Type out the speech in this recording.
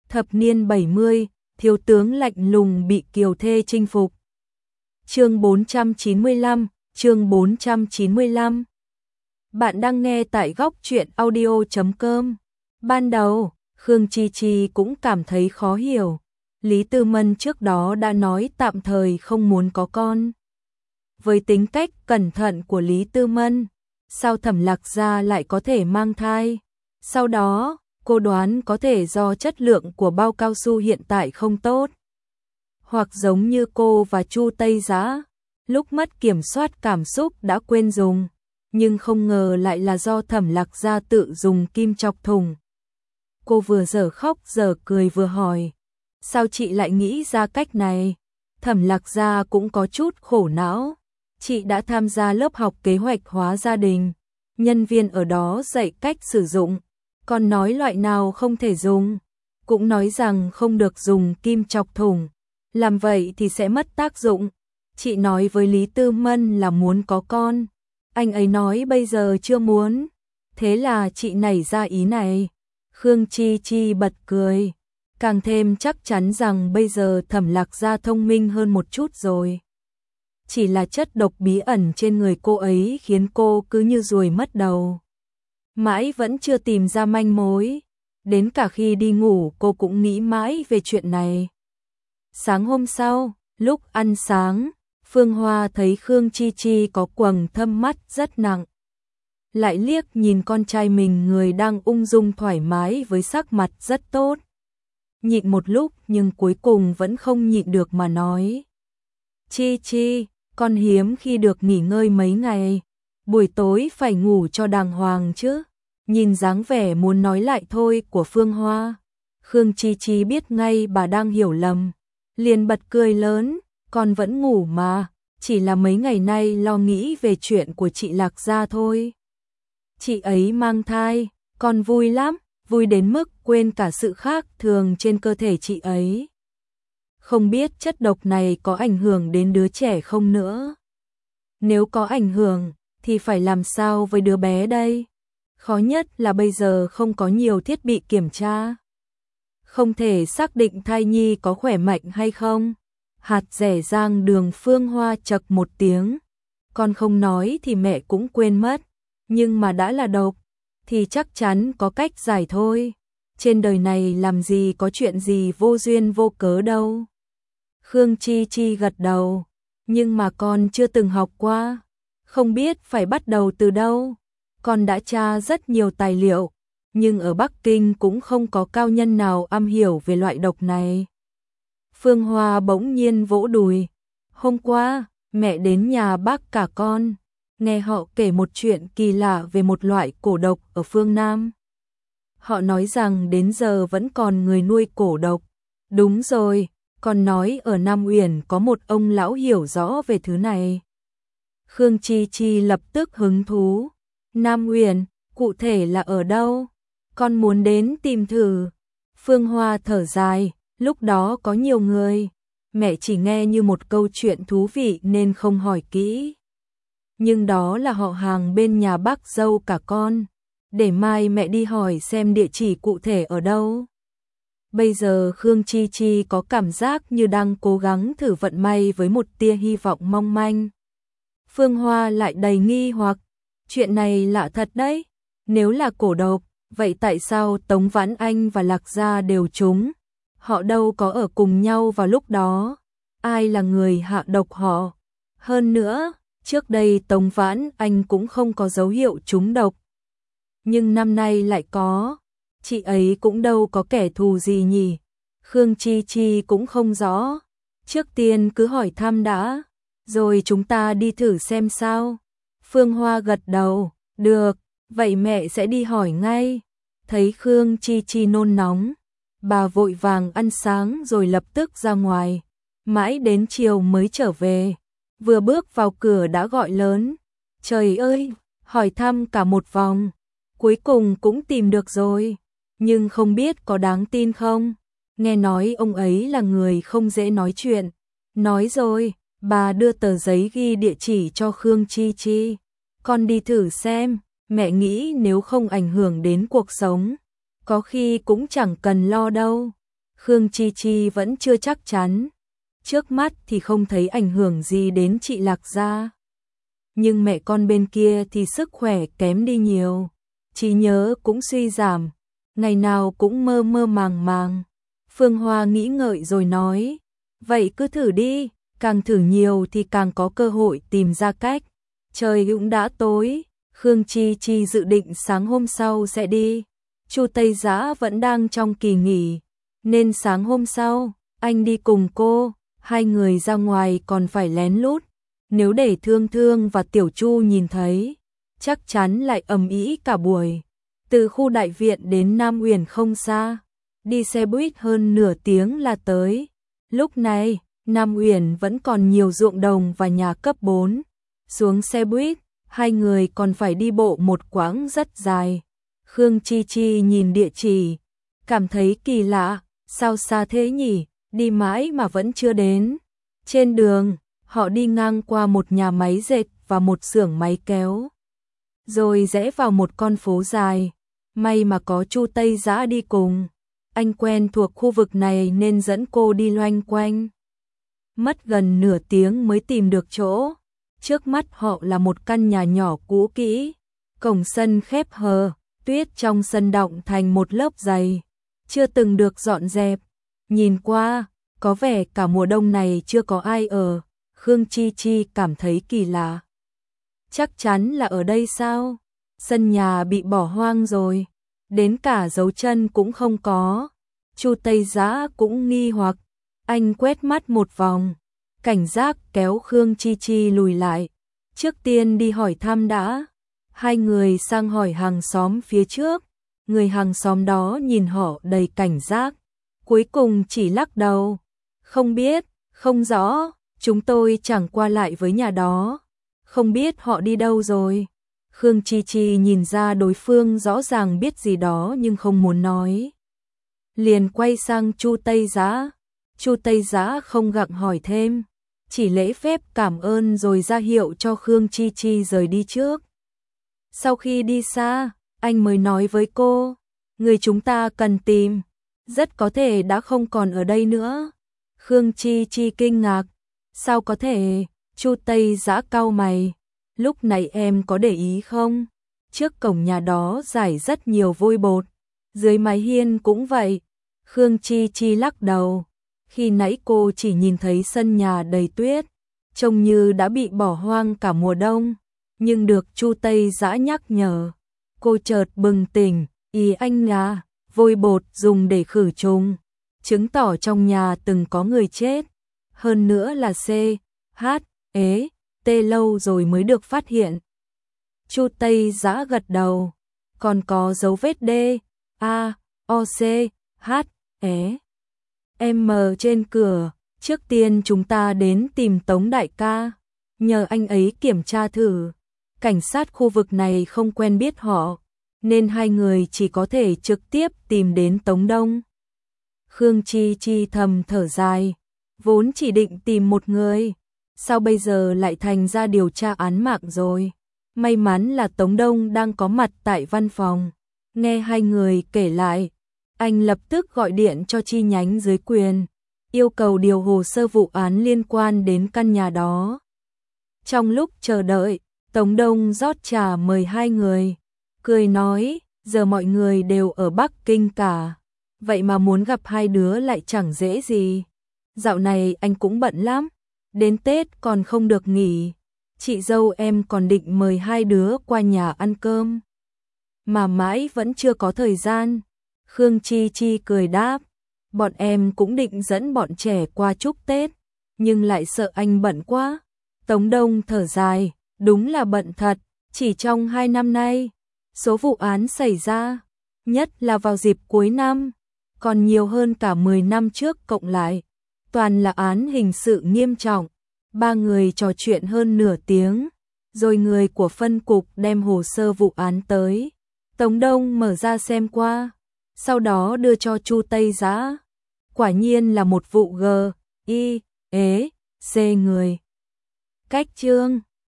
Thập niên 70, thiếu tướng lạnh lùng bị kiều thê chinh phục. Chương 495, chương 495. Bạn đang nghe tại góc truyện audio.com. Ban đầu, Khương Chi Chi cũng cảm thấy khó hiểu. Lý Tư Mân trước đó đã nói tạm thời không muốn có con. Với tính cách cẩn thận của Lý Tư Mân, sao Thẩm Lạc Gia lại có thể mang thai? Sau đó, cô đoán có thể do chất lượng của bao cao su hiện tại không tốt. Hoặc giống như cô và Chu Tây Giã, lúc mất kiểm soát cảm xúc đã quên dùng, nhưng không ngờ lại là do Thẩm Lạc Gia tự dùng kim chọc thủng. Cô vừa dở khóc dở cười vừa hỏi, sao chị lại nghĩ ra cách này? Thẩm Lạc Gia cũng có chút khổ não. Chị đã tham gia lớp học kế hoạch hóa gia đình, nhân viên ở đó dạy cách sử dụng, còn nói loại nào không thể dùng, cũng nói rằng không được dùng kim chọc thủng, làm vậy thì sẽ mất tác dụng. Chị nói với Lý Tư Mân là muốn có con, anh ấy nói bây giờ chưa muốn, thế là chị nảy ra ý này. Khương Chi Chi bật cười, càng thêm chắc chắn rằng bây giờ Thẩm Lạc Gia thông minh hơn một chút rồi. Chỉ là chất độc bí ẩn trên người cô ấy khiến cô cứ như ruồi mất đầu. Mãi vẫn chưa tìm ra manh mối, đến cả khi đi ngủ cô cũng nghĩ mãi về chuyện này. Sáng hôm sau, lúc ăn sáng, Phương Hoa thấy Khương Chi Chi có quầng thâm mắt rất nặng. Lại liếc nhìn con trai mình người đang ung dung thoải mái với sắc mặt rất tốt. Nhịn một lúc nhưng cuối cùng vẫn không nhịn được mà nói. Chi Chi, con hiếm khi được nghỉ ngơi mấy ngày, buổi tối phải ngủ cho đàng hoàng chứ. Nhìn dáng vẻ muốn nói lại thôi của Phương Hoa, Khương Chi Chi biết ngay bà đang hiểu lầm, liền bật cười lớn, con vẫn ngủ mà, chỉ là mấy ngày nay lo nghĩ về chuyện của chị Lạc Gia thôi. Chị ấy mang thai, con vui lắm, vui đến mức quên cả sự khác thường trên cơ thể chị ấy. Không biết chất độc này có ảnh hưởng đến đứa trẻ không nữa. Nếu có ảnh hưởng, thì phải làm sao với đứa bé đây? Khó nhất là bây giờ không có nhiều thiết bị kiểm tra. Không thể xác định thai nhi có khỏe mạnh hay không. Hạt rẻ rang đường Phương Hoa chậc một tiếng. Con không nói thì mẹ cũng quên mất. Nhưng mà đã là độc, thì chắc chắn có cách giải thôi. Trên đời này làm gì có chuyện gì vô duyên vô cớ đâu. Khương Chi Chi gật đầu, nhưng mà con chưa từng học qua, không biết phải bắt đầu từ đâu. Con đã tra rất nhiều tài liệu, nhưng ở Bắc Kinh cũng không có cao nhân nào am hiểu về loại độc này. Phương Hoa bỗng nhiên vỗ đùi. Hôm qua, mẹ đến nhà bác cả con, nghe họ kể một chuyện kỳ lạ về một loại cổ độc ở phương Nam. Họ nói rằng đến giờ vẫn còn người nuôi cổ độc. Đúng rồi, còn nói ở Nam Uyển có một ông lão hiểu rõ về thứ này. Khương Chi Chi lập tức hứng thú. Nam Uyển, cụ thể là ở đâu? Con muốn đến tìm thử. Phương Hoa thở dài, lúc đó có nhiều người. Mẹ chỉ nghe như một câu chuyện thú vị nên không hỏi kỹ. Nhưng đó là họ hàng bên nhà bác dâu cả con. Để mai mẹ đi hỏi xem địa chỉ cụ thể ở đâu. Bây giờ Khương Chi Chi có cảm giác như đang cố gắng thử vận may với một tia hy vọng mong manh. Phương Hoa lại đầy nghi hoặc, chuyện này lạ thật đấy, nếu là cổ độc, vậy tại sao Tống Vãn Anh và Lạc Gia đều trúng? Họ đâu có ở cùng nhau vào lúc đó, ai là người hạ độc họ? Hơn nữa, trước đây Tống Vãn Anh cũng không có dấu hiệu trúng độc. Nhưng năm nay lại có. Chị ấy cũng đâu có kẻ thù gì nhỉ. Khương Chi Chi cũng không rõ. Trước tiên cứ hỏi thăm đã, rồi chúng ta đi thử xem sao. Phương Hoa gật đầu, được, vậy mẹ sẽ đi hỏi ngay. Thấy Khương Chi Chi nôn nóng, bà vội vàng ăn sáng rồi lập tức ra ngoài. Mãi đến chiều mới trở về. Vừa bước vào cửa đã gọi lớn. Trời ơi, hỏi thăm cả một vòng. Cuối cùng cũng tìm được rồi. Nhưng không biết có đáng tin không? Nghe nói ông ấy là người không dễ nói chuyện. Nói rồi, bà đưa tờ giấy ghi địa chỉ cho Khương Chi Chi. Con đi thử xem, mẹ nghĩ nếu không ảnh hưởng đến cuộc sống, có khi cũng chẳng cần lo đâu. Khương Chi Chi vẫn chưa chắc chắn. Trước mắt thì không thấy ảnh hưởng gì đến chị Lạc gia. Nhưng mẹ con bên kia thì sức khỏe kém đi nhiều. Trí nhớ cũng suy giảm. Ngày nào cũng mơ mơ màng màng. Phương Hoa nghĩ ngợi rồi nói. Vậy cứ thử đi. Càng thử nhiều thì càng có cơ hội tìm ra cách. Trời cũng đã tối. Khương Chi Chi dự định sáng hôm sau sẽ đi. Chu Tây Dã vẫn đang trong kỳ nghỉ. Nên sáng hôm sau, anh đi cùng cô. Hai người ra ngoài còn phải lén lút. Nếu để Thương Thương và Tiểu Chu nhìn thấy, chắc chắn lại ầm ĩ cả buổi. Từ khu đại viện đến Nam Uyển không xa. Đi xe buýt hơn nửa tiếng là tới. Lúc này, Nam Uyển vẫn còn nhiều ruộng đồng và nhà cấp 4. Xuống xe buýt, hai người còn phải đi bộ một quãng rất dài. Khương Chi Chi nhìn địa chỉ, cảm thấy kỳ lạ, sao xa thế nhỉ, đi mãi mà vẫn chưa đến. Trên đường, họ đi ngang qua một nhà máy dệt và một xưởng máy kéo. Rồi rẽ vào một con phố dài, may mà có Chu Tây Dã đi cùng. Anh quen thuộc khu vực này nên dẫn cô đi loanh quanh. Mất gần nửa tiếng mới tìm được chỗ. Trước mắt họ là một căn nhà nhỏ cũ kỹ, cổng sân khép hờ, tuyết trong sân đọng thành một lớp dày, chưa từng được dọn dẹp. Nhìn qua, có vẻ cả mùa đông này chưa có ai ở. Khương Chi Chi cảm thấy kỳ lạ. Chắc chắn là ở đây sao? Sân nhà bị bỏ hoang rồi, đến cả dấu chân cũng không có. Chu Tây Dã cũng nghi hoặc, anh quét mắt một vòng, cảnh giác kéo Khương Chi Chi lùi lại. Trước tiên đi hỏi thăm đã. Hai người sang hỏi hàng xóm phía trước. Người hàng xóm đó nhìn họ đầy cảnh giác, cuối cùng chỉ lắc đầu. Không biết, không rõ, chúng tôi chẳng qua lại với nhà đó. Không biết họ đi đâu rồi. Khương Chi Chi nhìn ra đối phương rõ ràng biết gì đó nhưng không muốn nói. Liền quay sang Chu Tây Dã. Chu Tây Dã không gặng hỏi thêm, chỉ lễ phép cảm ơn rồi ra hiệu cho Khương Chi Chi rời đi trước. Sau khi đi xa, anh mới nói với cô, người chúng ta cần tìm, rất có thể đã không còn ở đây nữa. Khương Chi Chi kinh ngạc, sao có thể? Chu Tây Dã cau mày, lúc này em có để ý không? Trước cổng nhà đó rải rất nhiều vôi bột, dưới mái hiên cũng vậy. Khương Chi Chi lắc đầu, khi nãy cô chỉ nhìn thấy sân nhà đầy tuyết, trông như đã bị bỏ hoang cả mùa đông, nhưng được Chu Tây Dã nhắc nhở, cô chợt bừng tỉnh, ý anh là vôi bột dùng để khử trùng, chứng tỏ trong nhà từng có người chết, hơn nữa là C, H, E, T lâu rồi mới được phát hiện. Chu Tây Dã gật đầu, còn có dấu vết D, A, O, C, H, E, M trên cửa. Trước tiên chúng ta đến tìm Tống đại ca, nhờ anh ấy kiểm tra thử. Cảnh sát khu vực này không quen biết họ, nên hai người chỉ có thể trực tiếp tìm đến Tống Đông. Khương Chi Chi thầm thở dài, vốn chỉ định tìm một người, sao bây giờ lại thành ra điều tra án mạng rồi. May mắn là Tống Đông đang có mặt tại văn phòng. Nghe hai người kể lại, anh lập tức gọi điện cho chi nhánh dưới quyền, yêu cầu điều hồ sơ vụ án liên quan đến căn nhà đó. Trong lúc chờ đợi, Tống Đông rót trà mời hai người, cười nói, giờ mọi người đều ở Bắc Kinh cả, vậy mà muốn gặp hai đứa lại chẳng dễ gì. Dạo này anh cũng bận lắm, đến Tết còn không được nghỉ, chị dâu em còn định mời hai đứa qua nhà ăn cơm, mà mãi vẫn chưa có thời gian. Khương Chi Chi cười đáp, bọn em cũng định dẫn bọn trẻ qua chúc Tết, nhưng lại sợ anh bận quá. Tống Đông thở dài, đúng là bận thật, chỉ trong 2 năm nay, số vụ án xảy ra, nhất là vào dịp cuối năm, còn nhiều hơn cả 10 năm trước cộng lại, toàn là án hình sự nghiêm trọng. Ba người trò chuyện hơn nửa tiếng, rồi người của phân cục đem hồ sơ vụ án tới. Tống Đông mở ra xem qua, sau đó đưa cho Chu Tây Dã. Quả nhiên là một vụ G, I, E, C người. Cách chương